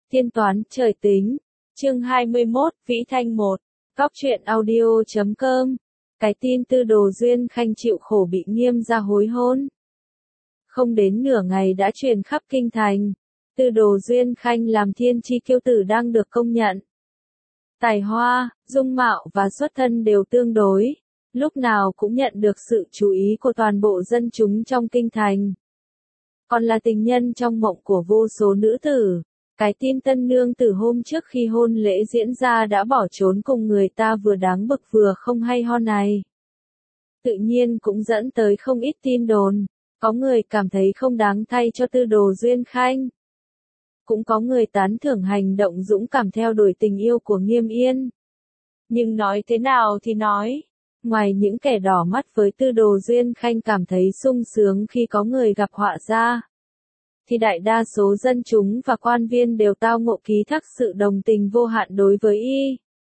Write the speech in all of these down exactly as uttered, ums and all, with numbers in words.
Tiên toán trời tính. Chương hai mươi mốt, Vĩ Thanh một. Cóc truyện audio chấm com. Cái tin Tư Đồ Duyên Khanh chịu khổ bị Nghiêm gia hối hôn. Không đến nửa ngày đã truyền khắp kinh thành. Tư Đồ Duyên Khanh làm thiên chi kiêu tử đang được công nhận. Tài hoa, dung mạo và xuất thân đều tương đối. Lúc nào cũng nhận được sự chú ý của toàn bộ dân chúng trong kinh thành. Còn là tình nhân trong mộng của vô số nữ tử. Cái tin tân nương từ hôm trước khi hôn lễ diễn ra đã bỏ trốn cùng người ta vừa đáng bực vừa không hay ho này. Tự nhiên cũng dẫn tới không ít tin đồn. Có người cảm thấy không đáng thay cho Tư Đồ Duyên Khanh. Cũng có người tán thưởng hành động dũng cảm theo đuổi tình yêu của Nghiêm Yên. Nhưng nói thế nào thì nói. Ngoài những kẻ đỏ mắt với Tư Đồ Duyên Khanh cảm thấy sung sướng khi có người gặp họa ra, thì đại đa số dân chúng và quan viên đều tao ngộ ký thác sự đồng tình vô hạn đối với y.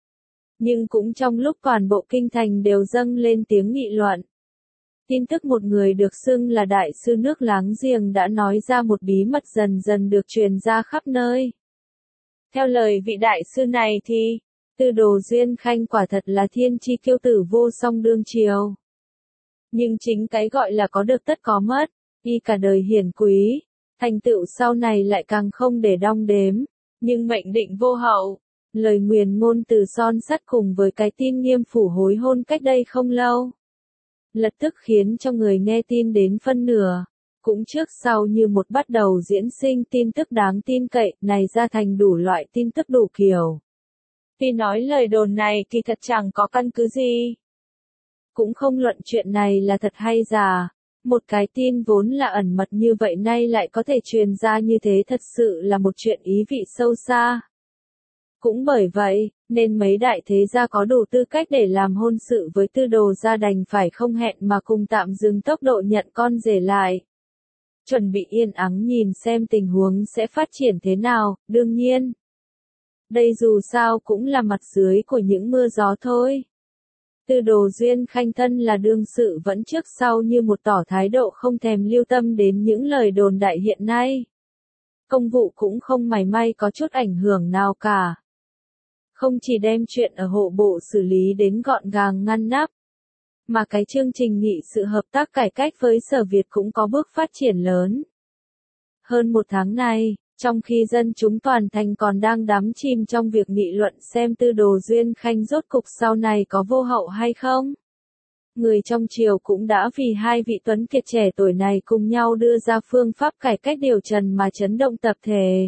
Nhưng cũng trong lúc toàn bộ kinh thành đều dâng lên tiếng nghị luận. Tin tức một người được xưng là đại sư nước láng giềng đã nói ra một bí mật dần dần được truyền ra khắp nơi. Theo lời vị đại sư này thì, Tư Đồ Duyên Khanh quả thật là thiên chi kiêu tử vô song đương triều. Nhưng chính cái gọi là có được tất có mất, y cả đời hiển quý, thành tựu sau này lại càng không để đong đếm, nhưng mệnh định vô hậu. Lời nguyền ngôn từ son sắt cùng với cái tin Nghiêm phủ hối hôn cách đây không lâu, lập tức khiến cho người nghe tin đến phân nửa, cũng trước sau như một bắt đầu diễn sinh tin tức đáng tin cậy này ra thành đủ loại tin tức đủ kiểu. Tuy nói lời đồn này kỳ thật chẳng có căn cứ gì. Cũng không luận chuyện này là thật hay giả. Một cái tin vốn là ẩn mật như vậy nay lại có thể truyền ra như thế thật sự là một chuyện ý vị sâu xa. Cũng bởi vậy, nên mấy đại thế gia có đủ tư cách để làm hôn sự với Tư Đồ gia đành phải không hẹn mà cùng tạm dừng tốc độ nhận con rể lại. Chuẩn bị yên ắng nhìn xem tình huống sẽ phát triển thế nào, đương nhiên. Đây dù sao cũng là mặt dưới của những mưa gió thôi. Tư Đồ Duyên Khanh thân là đương sự vẫn trước sau như một tỏ thái độ không thèm lưu tâm đến những lời đồn đại hiện nay. Công vụ cũng không mảy may có chút ảnh hưởng nào cả. Không chỉ đem chuyện ở hộ bộ xử lý đến gọn gàng ngăn nắp, mà cái chương trình nghị sự hợp tác cải cách với Sở Việt cũng có bước phát triển lớn. Hơn một tháng nay, trong khi dân chúng toàn thành còn đang đắm chìm trong việc nghị luận xem Tư Đồ Duyên Khanh rốt cục sau này có vô hậu hay không, người trong triều cũng đã vì hai vị tuấn kiệt trẻ tuổi này cùng nhau đưa ra phương pháp cải cách điều trần mà chấn động tập thể.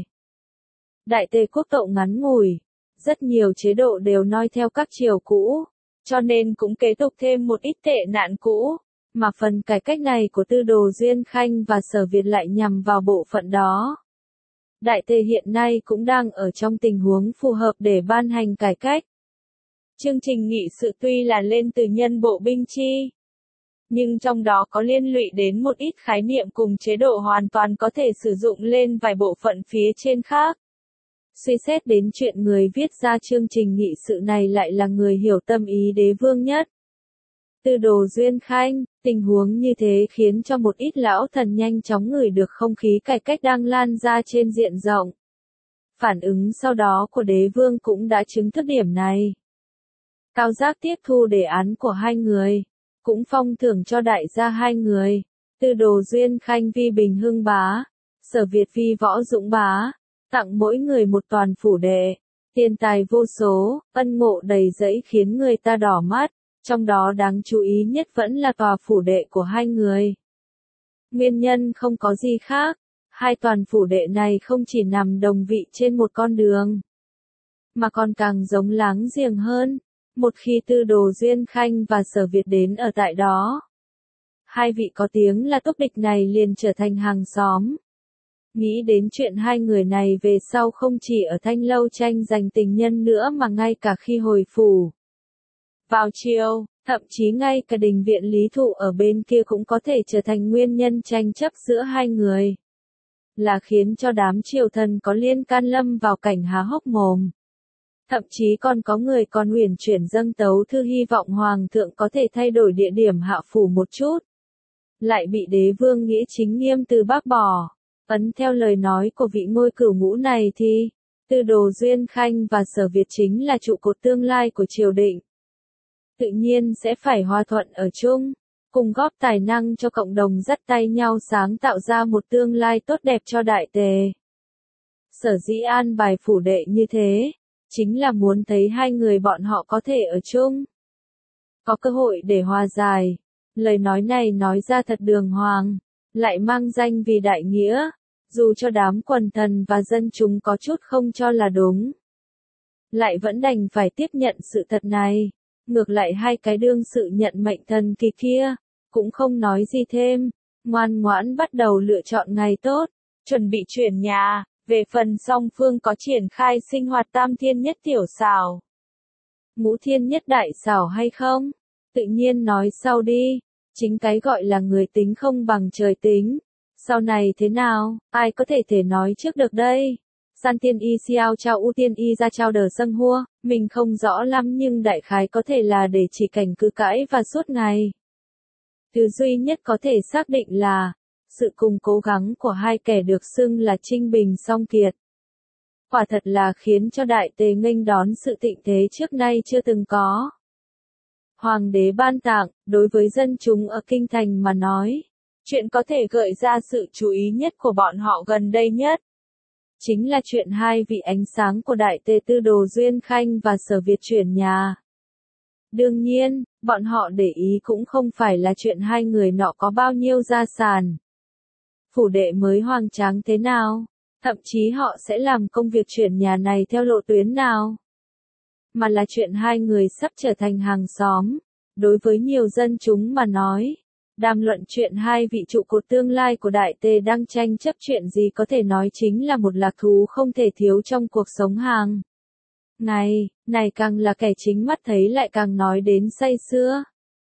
Đại Tề quốc tậu ngắn ngủi, rất nhiều chế độ đều noi theo các triều cũ, cho nên cũng kế tục thêm một ít tệ nạn cũ, mà phần cải cách này của Tư Đồ Duyên Khanh và Sở Việt lại nhằm vào bộ phận đó. Đại Tề hiện nay cũng đang ở trong tình huống phù hợp để ban hành cải cách. Chương trình nghị sự tuy là lên từ nhân bộ binh chi, nhưng trong đó có liên lụy đến một ít khái niệm cùng chế độ hoàn toàn có thể sử dụng lên vài bộ phận phía trên khác. Suy xét đến chuyện người viết ra chương trình nghị sự này lại là người hiểu tâm ý đế vương nhất, Tư Đồ Duyên Khanh, tình huống như thế khiến cho một ít lão thần nhanh chóng ngửi được không khí cải cách đang lan ra trên diện rộng. Phản ứng sau đó của đế vương cũng đã chứng thức điểm này. Cao giác tiếp thu đề án của hai người, cũng phong thưởng cho đại gia hai người, Tư Đồ Duyên Khanh vi Bình Hưng bá, Sở Việt vi Võ Dũng bá, tặng mỗi người một toàn phủ đệ, tiền tài vô số, ân ngộ đầy dẫy khiến người ta đỏ mắt. Trong đó đáng chú ý nhất vẫn là tòa phủ đệ của hai người. Nguyên nhân không có gì khác, hai toàn phủ đệ này không chỉ nằm đồng vị trên một con đường, mà còn càng giống láng giềng hơn, một khi Tư Đồ Duyên Khanh và Sở Việt đến ở tại đó. Hai vị có tiếng là túc địch này liền trở thành hàng xóm. Nghĩ đến chuyện hai người này về sau không chỉ ở Thanh Lâu tranh giành tình nhân nữa mà ngay cả khi hồi phủ vào chiều, thậm chí ngay cả đình viện Lý Thụ ở bên kia cũng có thể trở thành nguyên nhân tranh chấp giữa hai người. Là khiến cho đám triều thần có liên can lâm vào cảnh há hốc mồm. Thậm chí còn có người còn huyền chuyển dâng tấu thư hy vọng Hoàng thượng có thể thay đổi địa điểm hạ phủ một chút. Lại bị đế vương Nghĩa Chính Nghiêm từ bác bỏ. Ấn theo lời nói của vị ngôi cửu ngũ này thì, Tư Đồ Duyên Khanh và Sở Việt chính là trụ cột tương lai của triều đình. Tự nhiên sẽ phải hòa thuận ở chung, cùng góp tài năng cho cộng đồng dắt tay nhau sáng tạo ra một tương lai tốt đẹp cho đại tề. Sở dĩ an bài phủ đệ như thế, chính là muốn thấy hai người bọn họ có thể ở chung. Có cơ hội để hòa giải. Lời nói này nói ra thật đường hoàng, lại mang danh vì đại nghĩa, dù cho đám quần thần và dân chúng có chút không cho là đúng. Lại vẫn đành phải tiếp nhận sự thật này. Ngược lại hai cái đương sự nhận mệnh thần kỳ kia, cũng không nói gì thêm, ngoan ngoãn bắt đầu lựa chọn ngày tốt, chuẩn bị chuyển nhà. Về phần song phương có triển khai sinh hoạt tam thiên nhất tiểu xảo, ngũ thiên nhất đại xảo hay không? Tự nhiên nói sau đi, chính cái gọi là người tính không bằng trời tính. Sau này thế nào, ai có thể thể nói trước được đây? San tiên y xiao trao u tiên y ra trao đờ sâng hua, mình không rõ lắm nhưng đại khái có thể là để chỉ cảnh cứ cãi và suốt ngày. Thứ duy nhất có thể xác định là, sự cùng cố gắng của hai kẻ được xưng là Trinh Bình song kiệt. Quả thật là khiến cho đại tề nghênh đón sự thịnh thế trước nay chưa từng có. Hoàng đế ban tặng, đối với dân chúng ở kinh thành mà nói, chuyện có thể gợi ra sự chú ý nhất của bọn họ gần đây nhất. Chính là chuyện hai vị ánh sáng của đại tề Tư Đồ Duyên Khanh và Sở Việt chuyển nhà. Đương nhiên, bọn họ để ý cũng không phải là chuyện hai người nọ có bao nhiêu gia sản. Phủ đệ mới hoang tráng thế nào, thậm chí họ sẽ làm công việc chuyển nhà này theo lộ tuyến nào. Mà là chuyện hai người sắp trở thành hàng xóm. Đối với nhiều dân chúng mà nói, đàm luận chuyện hai vị trụ cột tương lai của đại tề đang tranh chấp chuyện gì có thể nói chính là một lạc thú không thể thiếu trong cuộc sống hàng ngày, này càng là kẻ chính mắt thấy lại càng nói đến say sưa.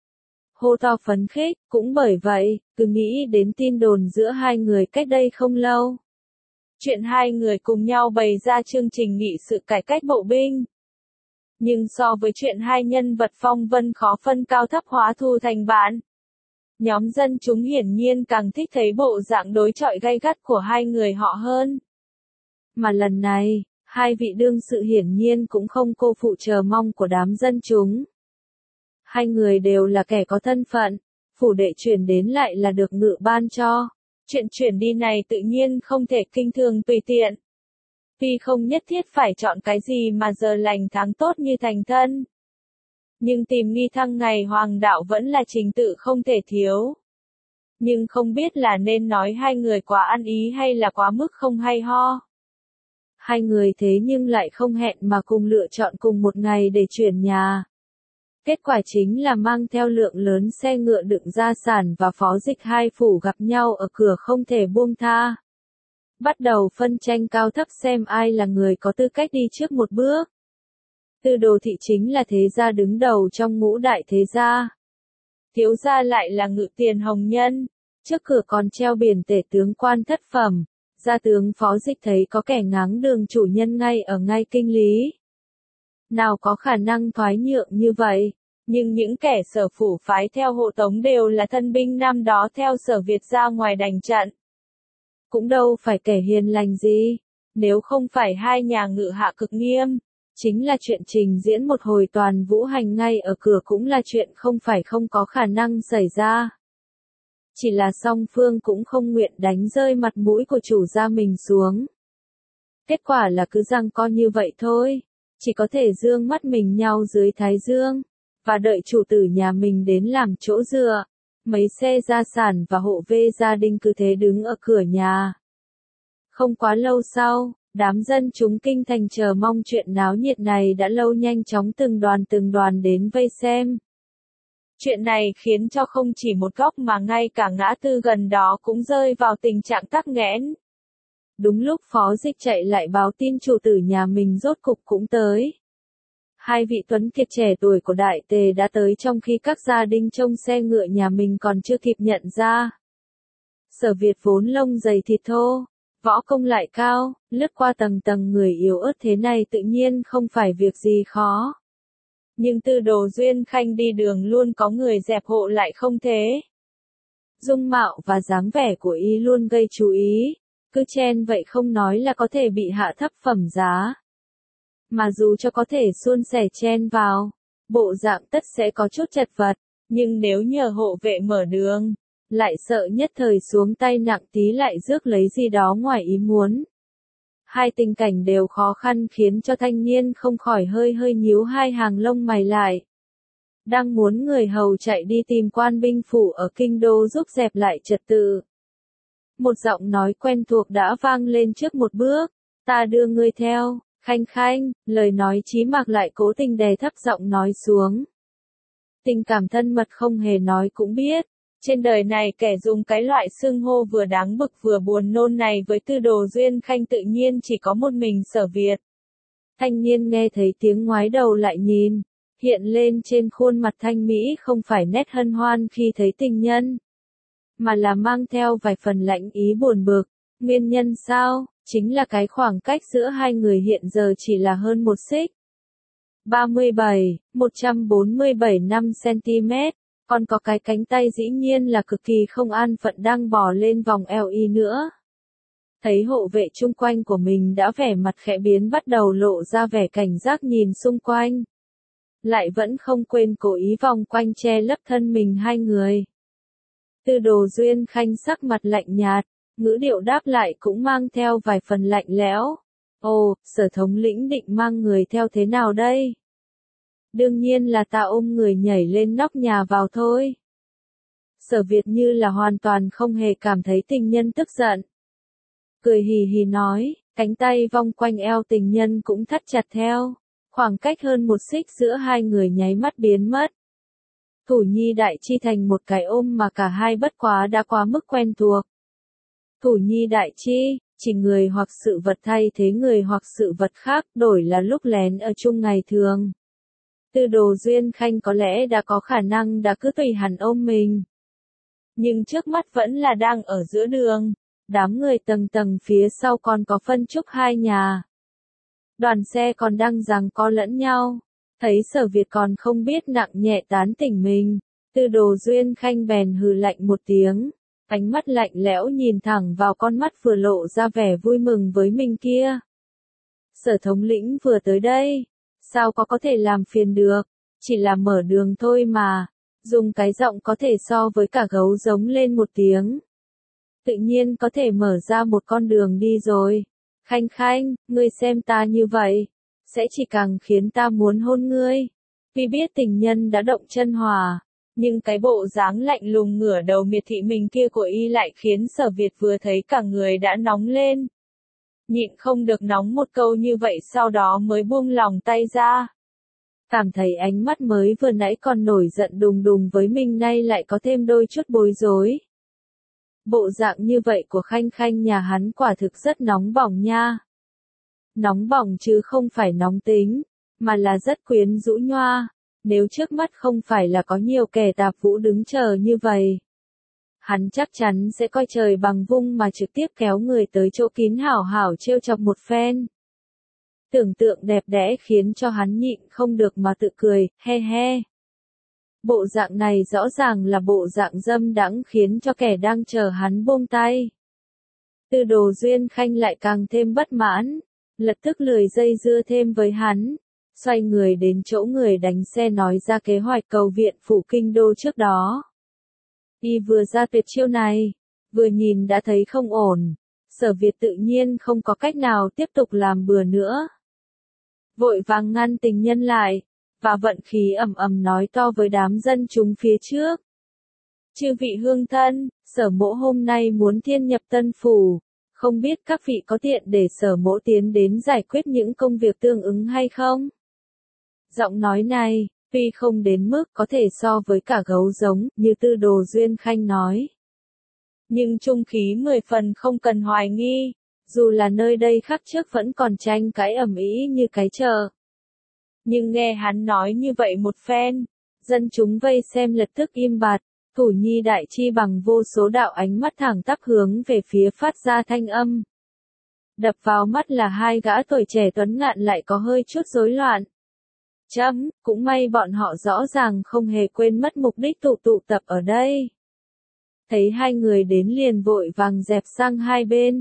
Hô to phấn khích, cũng bởi vậy, cứ nghĩ đến tin đồn giữa hai người cách đây không lâu. Chuyện hai người cùng nhau bày ra chương trình nghị sự cải cách bộ binh. Nhưng so với chuyện hai nhân vật phong vân khó phân cao thấp hóa thu thành bạn, nhóm dân chúng hiển nhiên càng thích thấy bộ dạng đối chọi gay gắt của hai người họ hơn. Mà lần này, hai vị đương sự hiển nhiên cũng không cô phụ chờ mong của đám dân chúng. Hai người đều là kẻ có thân phận, phủ đệ chuyển đến lại là được ngự ban cho. Chuyện chuyển đi này tự nhiên không thể kinh thường tùy tiện. Tuy không nhất thiết phải chọn cái gì mà giờ lành tháng tốt như thành thân. Nhưng tìm nghi thăng ngày hoàng đạo vẫn là trình tự không thể thiếu. Nhưng không biết là nên nói hai người quá ăn ý hay là quá mức không hay ho. Hai người thế nhưng lại không hẹn mà cùng lựa chọn cùng một ngày để chuyển nhà. Kết quả chính là mang theo lượng lớn xe ngựa đựng gia sản và phó dịch hai phủ gặp nhau ở cửa không thể buông tha. Bắt đầu phân tranh cao thấp xem ai là người có tư cách đi trước một bước. Tư Đồ thị chính là thế gia đứng đầu trong ngũ đại thế gia. Thiếu gia lại là Ngự Tiền Hồng Nhân, trước cửa còn treo biển tể tướng quan thất phẩm. Gia tướng phó dịch thấy có kẻ ngáng đường chủ nhân ngay ở ngay kinh lý. Nào có khả năng thoái nhượng như vậy, nhưng những kẻ Sở phủ phái theo hộ tống đều là thân binh năm đó theo Sở Việt ra ngoài đánh trận. Cũng đâu phải kẻ hiền lành gì, nếu không phải hai nhà ngự hạ cực nghiêm, chính là chuyện trình diễn một hồi toàn vũ hành ngay ở cửa cũng là chuyện không phải không có khả năng xảy ra. Chỉ là song phương cũng không nguyện đánh rơi mặt mũi của chủ gia mình xuống. Kết quả là cứ giằng co như vậy thôi, chỉ có thể dương mắt mình nhau dưới thái dương, và đợi chủ tử nhà mình đến làm chỗ dựa. Mấy xe gia sản và hộ vệ gia đình cứ thế đứng ở cửa nhà. Không quá lâu sau, đám dân chúng kinh thành chờ mong chuyện náo nhiệt này đã lâu nhanh chóng từng đoàn từng đoàn đến vây xem. Chuyện này khiến cho không chỉ một góc mà ngay cả ngã tư gần đó cũng rơi vào tình trạng tắc nghẽn. Đúng lúc phó dịch chạy lại báo tin chủ tử nhà mình rốt cục cũng tới. Hai vị tuấn kiệt trẻ tuổi của đại tề đã tới trong khi các gia đình trông xe ngựa nhà mình còn chưa kịp nhận ra. Sở Việt vốn lông dày thịt thô, võ công lại cao, lướt qua tầng tầng người yếu ớt thế này tự nhiên không phải việc gì khó. Nhưng Tư Đồ Duyên Khanh đi đường luôn có người dẹp hộ lại không thế. Dung mạo và dáng vẻ của y luôn gây chú ý, cứ chen vậy không nói là có thể bị hạ thấp phẩm giá. Mà dù cho có thể suôn sẻ chen vào, bộ dạng tất sẽ có chút chật vật, nhưng nếu nhờ hộ vệ mở đường, lại sợ nhất thời xuống tay nặng tí lại rước lấy gì đó ngoài ý muốn. Hai tình cảnh đều khó khăn khiến cho thanh niên không khỏi hơi hơi nhíu hai hàng lông mày lại. Đang muốn người hầu chạy đi tìm quan binh phủ ở kinh đô giúp dẹp lại trật tự. Một giọng nói quen thuộc đã vang lên trước một bước, ta đưa ngươi theo, Khanh Khanh, lời nói Chí Mạc lại cố tình đè thấp giọng nói xuống. Tình cảm thân mật không hề nói cũng biết, trên đời này kẻ dùng cái loại xưng hô vừa đáng bực vừa buồn nôn này với Tư Đồ Duyên Khanh tự nhiên chỉ có một mình Sở Việt. Thanh niên nghe thấy tiếng ngoái đầu lại nhìn, hiện lên trên khuôn mặt thanh mỹ không phải nét hân hoan khi thấy tình nhân, mà là mang theo vài phần lạnh ý buồn bực. Nguyên nhân sao? Chính là cái khoảng cách giữa hai người hiện giờ chỉ là hơn một xích. ba mươi bảy, một trăm bốn mươi bảy năm xăng-ti-mét, còn có cái cánh tay dĩ nhiên là cực kỳ không an phận đang bò lên vòng eo y nữa. Thấy hộ vệ chung quanh của mình đã vẻ mặt khẽ biến bắt đầu lộ ra vẻ cảnh giác nhìn xung quanh. Lại vẫn không quên cố ý vòng quanh che lấp thân mình hai người. Tư Đồ Duyên Khanh sắc mặt lạnh nhạt, ngữ điệu đáp lại cũng mang theo vài phần lạnh lẽo. Ồ, Sở thống lĩnh định mang người theo thế nào đây? Đương nhiên là ta ôm người nhảy lên nóc nhà vào thôi. Sở Việt như là hoàn toàn không hề cảm thấy tình nhân tức giận. Cười hì hì nói, cánh tay vòng quanh eo tình nhân cũng thắt chặt theo. Khoảng cách hơn một xích giữa hai người nháy mắt biến mất. Thủ Nhi Đại Chi thành một cái ôm mà cả hai bất quá đã quá mức quen thuộc. Thủ Nhi Đại Chi, chỉ người hoặc sự vật thay thế người hoặc sự vật khác, đổi là lúc lén ở chung ngày thường. Tư Đồ Duyên Khanh có lẽ đã có khả năng đã cứ tùy hắn ôm mình. Nhưng trước mắt vẫn là đang ở giữa đường, đám người tầng tầng phía sau còn có phân trúc hai nhà. Đoàn xe còn đang giằng co lẫn nhau, thấy Sở Việt còn không biết nặng nhẹ tán tỉnh mình, Tư Đồ Duyên Khanh bèn hừ lạnh một tiếng, ánh mắt lạnh lẽo nhìn thẳng vào con mắt vừa lộ ra vẻ vui mừng với mình kia. Sở thống lĩnh vừa tới đây, sao có có thể làm phiền được, chỉ là mở đường thôi mà, dùng cái giọng có thể so với cả gấu giống lên một tiếng. Tự nhiên có thể mở ra một con đường đi rồi. Khanh Khanh, ngươi xem ta như vậy, sẽ chỉ càng khiến ta muốn hôn ngươi. Vì biết tình nhân đã động chân hòa, nhưng cái bộ dáng lạnh lùng ngửa đầu miệt thị mình kia của y lại khiến Sở Việt vừa thấy cả người đã nóng lên. Nhịn không được nóng một câu như vậy sau đó mới buông lòng tay ra. Cảm thấy ánh mắt mới vừa nãy còn nổi giận đùng đùng với mình nay lại có thêm đôi chút bối rối. Bộ dạng như vậy của Khanh Khanh nhà hắn quả thực rất nóng bỏng nha. Nóng bỏng chứ không phải nóng tính, mà là rất quyến rũ nhoa. Nếu trước mắt không phải là có nhiều kẻ tạp vũ đứng chờ như vậy, hắn chắc chắn sẽ coi trời bằng vung mà trực tiếp kéo người tới chỗ kín hảo hảo trêu chọc một phen. Tưởng tượng đẹp đẽ khiến cho hắn nhịn không được mà tự cười, he he. Bộ dạng này rõ ràng là bộ dạng dâm đãng khiến cho kẻ đang chờ hắn buông tay. Tư Đồ Duyên Khanh lại càng thêm bất mãn, lập tức lười dây dưa thêm với hắn, xoay người đến chỗ người đánh xe nói ra kế hoạch cầu viện phủ kinh đô trước đó. Y vừa ra tuyệt chiêu này, vừa nhìn đã thấy không ổn, Sở Việt tự nhiên không có cách nào tiếp tục làm bừa nữa. Vội vàng ngăn tình nhân lại, và vận khí ầm ầm nói to với đám dân chúng phía trước. Chư vị hương thân, Sở mỗ hôm nay muốn thiên nhập tân phủ, không biết các vị có tiện để Sở mỗ tiến đến giải quyết những công việc tương ứng hay không? Giọng nói này, tuy không đến mức có thể so với cả gấu giống, như Tư Đồ Duyên Khanh nói. Nhưng trung khí mười phần không cần hoài nghi, dù là nơi đây khắc trước vẫn còn tranh cãi ầm ĩ như cái chợ. Nhưng nghe hắn nói như vậy một phen, dân chúng vây xem lập tức im bặt, Thủ Nhi Đại Chi bằng vô số đạo ánh mắt thẳng tắp hướng về phía phát ra thanh âm. Đập vào mắt là hai gã tuổi trẻ tuấn ngạn lại có hơi chút rối loạn. Chấm, cũng may bọn họ rõ ràng không hề quên mất mục đích tụ tụ tập ở đây. Thấy hai người đến liền vội vàng dẹp sang hai bên,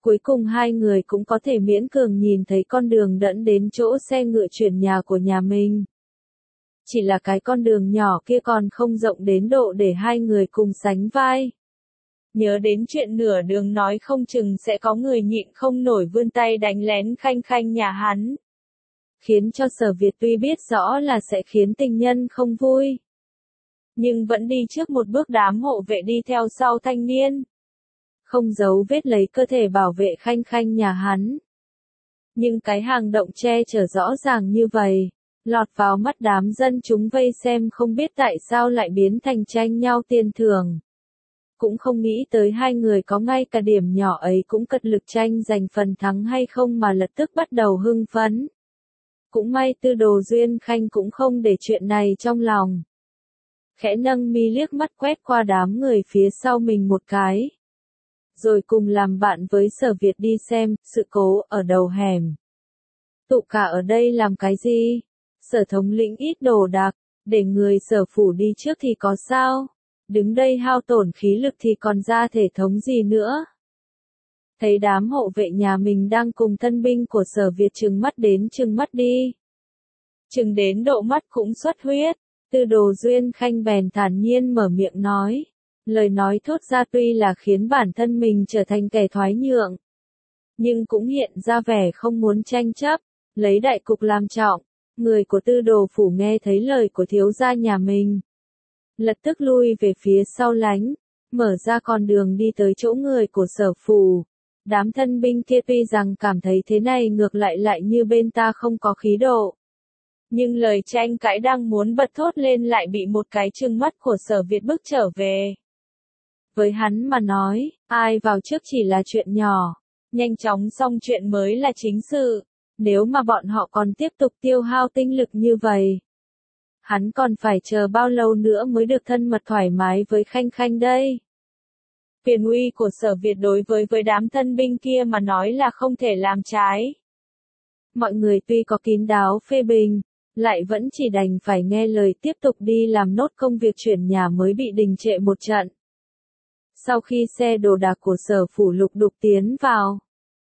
Cuối cùng hai người cũng có thể miễn cường nhìn thấy con đường dẫn đến chỗ xe ngựa chuyển nhà của nhà mình. Chỉ là cái con đường nhỏ kia còn không rộng đến độ để hai người cùng sánh vai. Nhớ đến chuyện nửa đường nói không chừng sẽ có người nhịn không nổi vươn tay đánh lén Khanh Khanh nhà hắn. Khiến cho Sở Việt tuy biết rõ là sẽ khiến tình nhân không vui. Nhưng vẫn đi trước một bước, đám hộ vệ đi theo sau thanh niên. Không giấu vết lấy cơ thể bảo vệ Khanh Khanh nhà hắn. Nhưng cái hàng động che chở rõ ràng như vậy, lọt vào mắt đám dân chúng vây xem không biết tại sao lại biến thành tranh nhau tiền thưởng. Cũng không nghĩ tới hai người có ngay cả điểm nhỏ ấy cũng cật lực tranh giành phần thắng hay không mà lập tức bắt đầu hưng phấn. Cũng may Tư Đồ Duyên Khanh cũng không để chuyện này trong lòng. Khẽ nâng mi liếc mắt quét qua đám người phía sau mình một cái. Rồi cùng làm bạn với Sở Việt đi xem sự cố ở đầu hẻm. Tụ cả ở đây làm cái gì? Sở thống lĩnh ít đồ đạc, để người Sở phủ đi trước thì có sao? Đứng đây hao tổn khí lực thì còn ra thể thống gì nữa? Thấy đám hộ vệ nhà mình đang cùng thân binh của Sở Việt trừng mắt đến trừng mắt đi. Trừng đến độ mắt cũng xuất huyết, Tư Đồ Duyên Khanh bèn thản nhiên mở miệng nói. Lời nói thốt ra tuy là khiến bản thân mình trở thành kẻ thoái nhượng. Nhưng cũng hiện ra vẻ không muốn tranh chấp, lấy đại cục làm trọng. Người của Tư Đồ phủ nghe thấy lời của thiếu gia nhà mình. Lập tức lui về phía sau lánh, mở ra con đường đi tới chỗ người của Sở phủ. Đám thân binh kia tuy rằng cảm thấy thế này ngược lại lại như bên ta không có khí độ. Nhưng lời tranh cãi đang muốn bật thốt lên lại bị một cái trừng mắt của Sở Việt bức trở về. Với hắn mà nói, ai vào trước chỉ là chuyện nhỏ, nhanh chóng xong chuyện mới là chính sự, nếu mà bọn họ còn tiếp tục tiêu hao tinh lực như vậy. Hắn còn phải chờ bao lâu nữa mới được thân mật thoải mái với Khanh Khanh đây? Quyền uy của Sở Việt đối với với đám thân binh kia mà nói là không thể làm trái. Mọi người tuy có kín đáo phê bình, lại vẫn chỉ đành phải nghe lời tiếp tục đi làm nốt công việc chuyển nhà mới bị đình trệ một trận. Sau khi xe đồ đạc của Sở phủ lục đục tiến vào,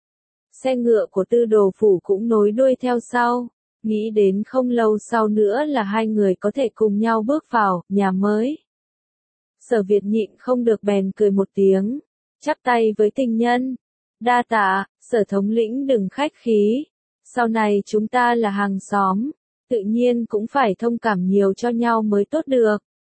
xe ngựa của Tư Đồ phủ cũng nối đuôi theo sau, nghĩ đến không lâu sau nữa là hai người có thể cùng nhau bước vào nhà mới. Sở Việt nhịn không được bèn cười một tiếng, chắp tay với tình nhân. Đa tạ, Sở thống lĩnh đừng khách khí, sau này chúng ta là hàng xóm, tự nhiên cũng phải thông cảm nhiều cho nhau mới tốt được.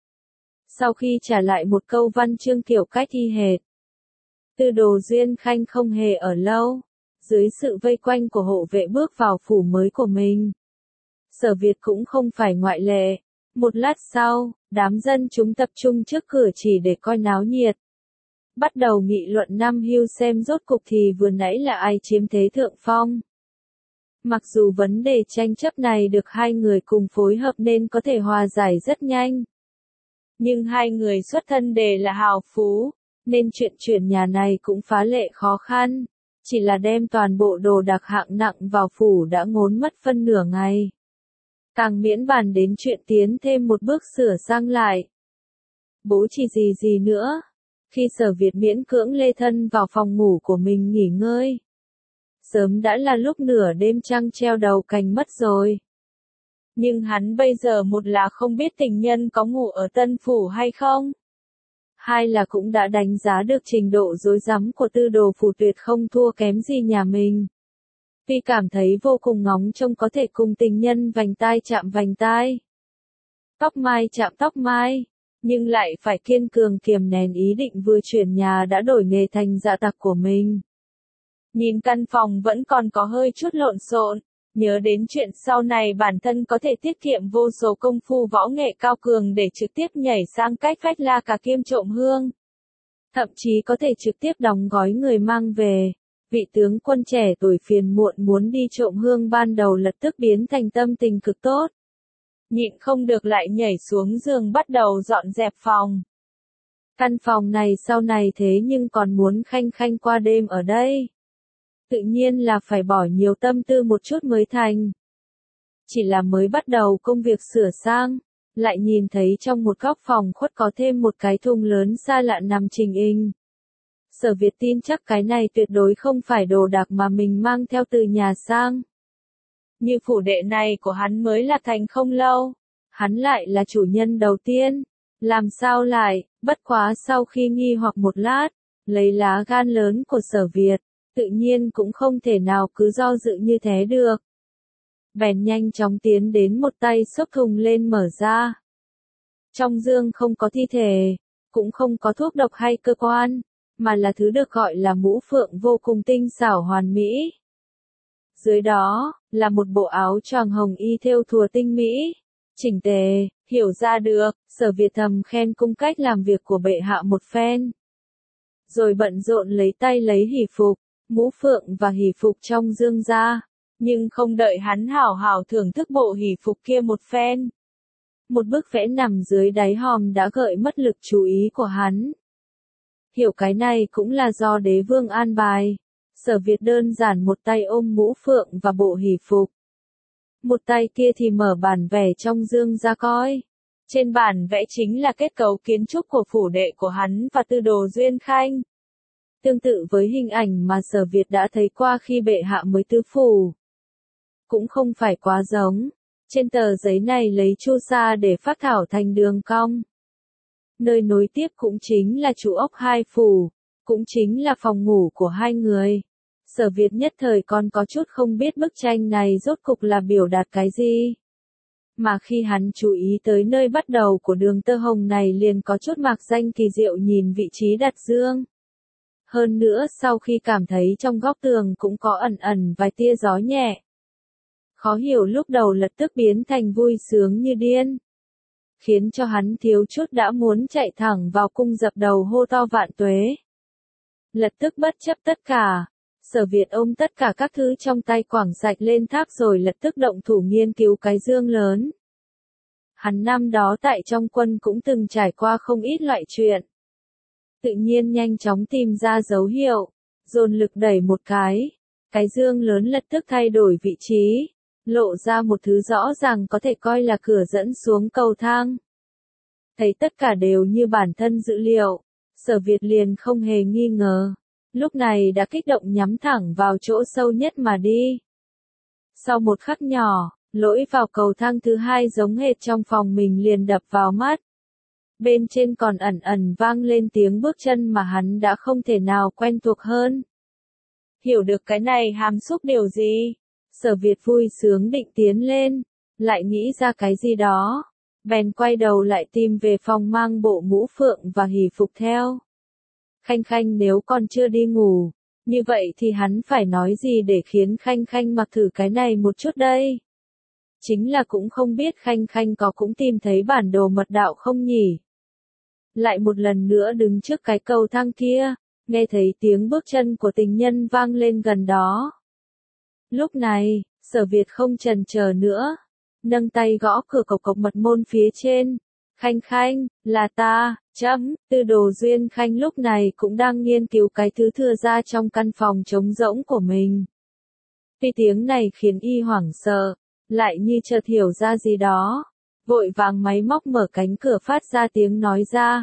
Sau khi trả lại một câu văn chương kiểu cách y hệt, Tư Đồ Duyên Khanh không hề ở lâu, dưới sự vây quanh của hộ vệ bước vào phủ mới của mình. Sở Việt cũng không phải ngoại lệ. Một lát sau, đám dân chúng tập trung trước cửa chỉ để coi náo nhiệt. Bắt đầu nghị luận năm hưu xem rốt cục thì vừa nãy là ai chiếm thế thượng phong. Mặc dù vấn đề tranh chấp này được hai người cùng phối hợp nên có thể hòa giải rất nhanh. Nhưng hai người xuất thân đều là hào phú, nên chuyện chuyển nhà này cũng phá lệ khó khăn. Chỉ là đem toàn bộ đồ đạc hạng nặng vào phủ đã ngốn mất phân nửa ngày. Càng miễn bàn đến chuyện tiến thêm một bước sửa sang lại. Bố chỉ gì gì nữa. Khi Sở Việt miễn cưỡng lê thân vào phòng ngủ của mình nghỉ ngơi. Sớm đã là lúc nửa đêm trăng treo đầu cành mất rồi. Nhưng hắn bây giờ một là không biết tình nhân có ngủ ở Tân Phủ hay không. Hai là cũng đã đánh giá được trình độ rối rắm của Tư Đồ phủ tuyệt không thua kém gì nhà mình. Tuy cảm thấy vô cùng ngóng trông có thể cùng tình nhân vành tai chạm vành tai, tóc mai chạm tóc mai, nhưng lại phải kiên cường kiềm nén ý định vừa chuyển nhà đã đổi nghề thành dạ tặc của mình. Nhìn căn phòng vẫn còn có hơi chút lộn xộn, nhớ đến chuyện sau này bản thân có thể tiết kiệm vô số công phu võ nghệ cao cường để trực tiếp nhảy sang cách phách la cà kiêm trộm hương. Thậm chí có thể trực tiếp đóng gói người mang về. Vị tướng quân trẻ tuổi phiền muộn muốn đi trộm hương ban đầu lập tức biến thành tâm tình cực tốt. Nhịn không được lại nhảy xuống giường bắt đầu dọn dẹp phòng. Căn phòng này sau này thế nhưng còn muốn Khanh Khanh qua đêm ở đây. Tự nhiên là phải bỏ nhiều tâm tư một chút mới thành. Chỉ là mới bắt đầu công việc sửa sang, lại nhìn thấy trong một góc phòng khuất có thêm một cái thùng lớn xa lạ nằm trình hình. Sở Việt tin chắc cái này tuyệt đối không phải đồ đạc mà mình mang theo từ nhà sang. Như phủ đệ này của hắn mới là thành không lâu, hắn lại là chủ nhân đầu tiên. Làm sao lại, bất quá sau khi nghi hoặc một lát, lấy lá gan lớn của Sở Việt, tự nhiên cũng không thể nào cứ do dự như thế được. Bèn nhanh chóng tiến đến một tay xốc thùng lên mở ra. Trong dương không có thi thể, cũng không có thuốc độc hay cơ quan, mà là thứ được gọi là mũ phượng vô cùng tinh xảo hoàn mỹ. Dưới đó, là một bộ áo choàng hồng y thêu thùa tinh mỹ, chỉnh tề, hiểu ra được, Sở Việt thầm khen cung cách làm việc của bệ hạ một phen. Rồi bận rộn lấy tay lấy hỷ phục, mũ phượng và hỷ phục trong dương ra, nhưng không đợi hắn hảo hảo thưởng thức bộ hỷ phục kia một phen. Một bức vẽ nằm dưới đáy hòm đã gợi mất lực chú ý của hắn. Hiểu cái này cũng là do đế vương an bài. Sở Việt đơn giản một tay ôm mũ phượng và bộ hỷ phục. Một tay kia thì mở bản vẽ trong dương ra coi. Trên bản vẽ chính là kết cấu kiến trúc của phủ đệ của hắn và tư đồ Duyên Khanh. Tương tự với hình ảnh mà Sở Việt đã thấy qua khi bệ hạ mới tứ phủ. Cũng không phải quá giống. Trên tờ giấy này lấy chu sa để phác thảo thành đường cong. Nơi nối tiếp cũng chính là trụ ốc hai phủ, cũng chính là phòng ngủ của hai người. Sở Việt nhất thời còn có chút không biết bức tranh này rốt cục là biểu đạt cái gì. Mà khi hắn chú ý tới nơi bắt đầu của đường tơ hồng này liền có chút mạc danh kỳ diệu nhìn vị trí đặt dương. Hơn nữa sau khi cảm thấy trong góc tường cũng có ẩn ẩn vài tia gió nhẹ. Khó hiểu lúc đầu lập tức biến thành vui sướng như điên. Khiến cho hắn thiếu chút đã muốn chạy thẳng vào cung dập đầu hô to vạn tuế. Lập tức bất chấp tất cả, Sở Việt ôm tất cả các thứ trong tay quẳng sạch lên tháp rồi lập tức động thủ nghiên cứu cái dương lớn. Hắn năm đó tại trong quân cũng từng trải qua không ít loại chuyện. Tự nhiên nhanh chóng tìm ra dấu hiệu, dồn lực đẩy một cái. Cái dương lớn lập tức thay đổi vị trí, lộ ra một thứ rõ ràng có thể coi là cửa dẫn xuống cầu thang. Thấy tất cả đều như bản thân dữ liệu, Sở Việt liền không hề nghi ngờ. Lúc này đã kích động nhắm thẳng vào chỗ sâu nhất mà đi. Sau một khắc nhỏ, lỗi vào cầu thang thứ hai giống hệt trong phòng mình liền đập vào mắt. Bên trên còn ẩn ẩn vang lên tiếng bước chân mà hắn đã không thể nào quen thuộc hơn. Hiểu được cái này hàm xúc điều gì? Sở Việt vui sướng định tiến lên, lại nghĩ ra cái gì đó. Bèn quay đầu lại tìm về phòng mang bộ mũ phượng và hỷ phục theo. Khanh Khanh nếu còn chưa đi ngủ, như vậy thì hắn phải nói gì để khiến Khanh Khanh mặc thử cái này một chút đây? Chính là cũng không biết Khanh Khanh có cũng tìm thấy bản đồ mật đạo không nhỉ? Lại một lần nữa đứng trước cái cầu thang kia, nghe thấy tiếng bước chân của tình nhân vang lên gần đó. Lúc này, Sở Việt không chần chờ nữa, nâng tay gõ cửa cộc cộc mật môn phía trên. Khanh Khanh, là ta, chấm, tư đồ Duyên Khanh lúc này cũng đang nghiên cứu cái thứ thừa ra trong căn phòng trống rỗng của mình. Tuy tiếng này khiến y hoảng sợ, lại như chợt hiểu ra gì đó, vội vàng máy móc mở cánh cửa phát ra tiếng nói ra.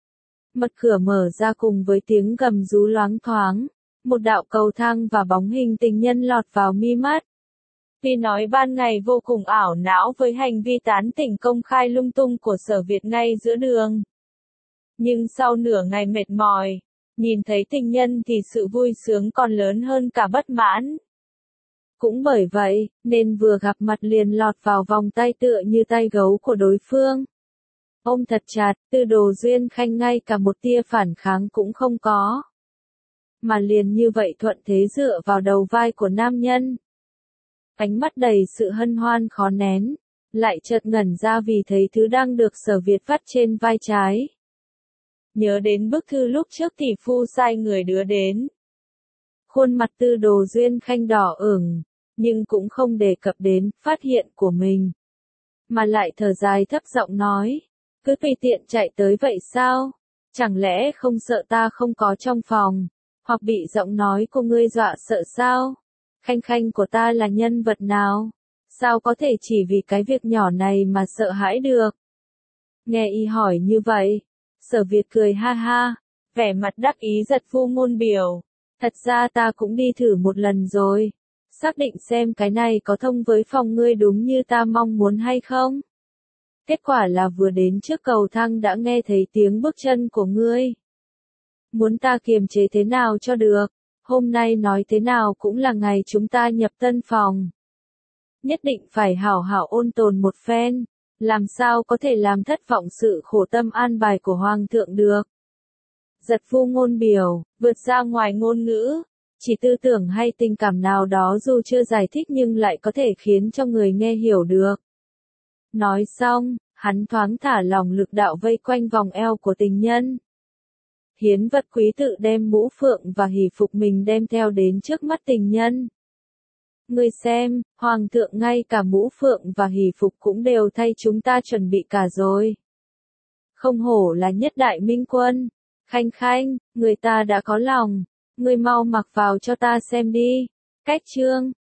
Mật cửa mở ra cùng với tiếng gầm rú loáng thoáng, một đạo cầu thang và bóng hình tình nhân lọt vào mi mắt. Tuy nói ban ngày vô cùng ảo não với hành vi tán tỉnh công khai lung tung của Sở Việt ngay giữa đường. Nhưng sau nửa ngày mệt mỏi, nhìn thấy tình nhân thì sự vui sướng còn lớn hơn cả bất mãn. Cũng bởi vậy, nên vừa gặp mặt liền lọt vào vòng tay tựa như tay gấu của đối phương. Ôm thật chặt, tư đồ Duyên Khanh ngay cả một tia phản kháng cũng không có. Mà liền như vậy thuận thế dựa vào đầu vai của nam nhân. Ánh mắt đầy sự hân hoan khó nén, lại chợt ngẩn ra vì thấy thứ đang được Sở Việt vắt trên vai trái. Nhớ đến bức thư lúc trước tỷ phu sai người đưa đến. Khuôn mặt tư đồ Duyên Khanh đỏ ửng, nhưng cũng không đề cập đến phát hiện của mình. Mà lại thở dài thấp giọng nói, cứ tùy tiện chạy tới vậy sao? Chẳng lẽ không sợ ta không có trong phòng, hoặc bị giọng nói của ngươi dọa sợ sao? Khanh Khanh của ta là nhân vật nào? Sao có thể chỉ vì cái việc nhỏ này mà sợ hãi được? Nghe y hỏi như vậy, Sở Việt cười ha ha, Vẻ mặt đắc ý giật phu ngôn biểu. Thật ra ta cũng đi thử một lần rồi. Xác định xem cái này có thông với phòng ngươi đúng như ta mong muốn hay không. Kết quả là vừa đến trước cầu thang đã nghe thấy tiếng bước chân của ngươi. Muốn ta kiềm chế thế nào cho được, hôm nay nói thế nào cũng là ngày chúng ta nhập tân phòng. Nhất định phải hảo hảo ôn tồn một phen, làm sao có thể làm thất vọng sự khổ tâm an bài của Hoàng thượng được. Giật phu ngôn biểu, vượt ra ngoài ngôn ngữ, chỉ tư tưởng hay tình cảm nào đó dù chưa giải thích nhưng lại có thể khiến cho người nghe hiểu được. Nói xong, hắn thoáng thả lỏng lực đạo vây quanh vòng eo của tình nhân. Hiến vật quý tự đem mũ phượng và hỷ phục mình đem theo đến trước mắt tình nhân. Ngươi xem, Hoàng thượng ngay cả mũ phượng và hỷ phục cũng đều thay chúng ta chuẩn bị cả rồi. Không hổ là nhất đại minh quân. Khanh khanh, người ta đã có lòng. Ngươi mau mặc vào cho ta xem đi. Cách chương.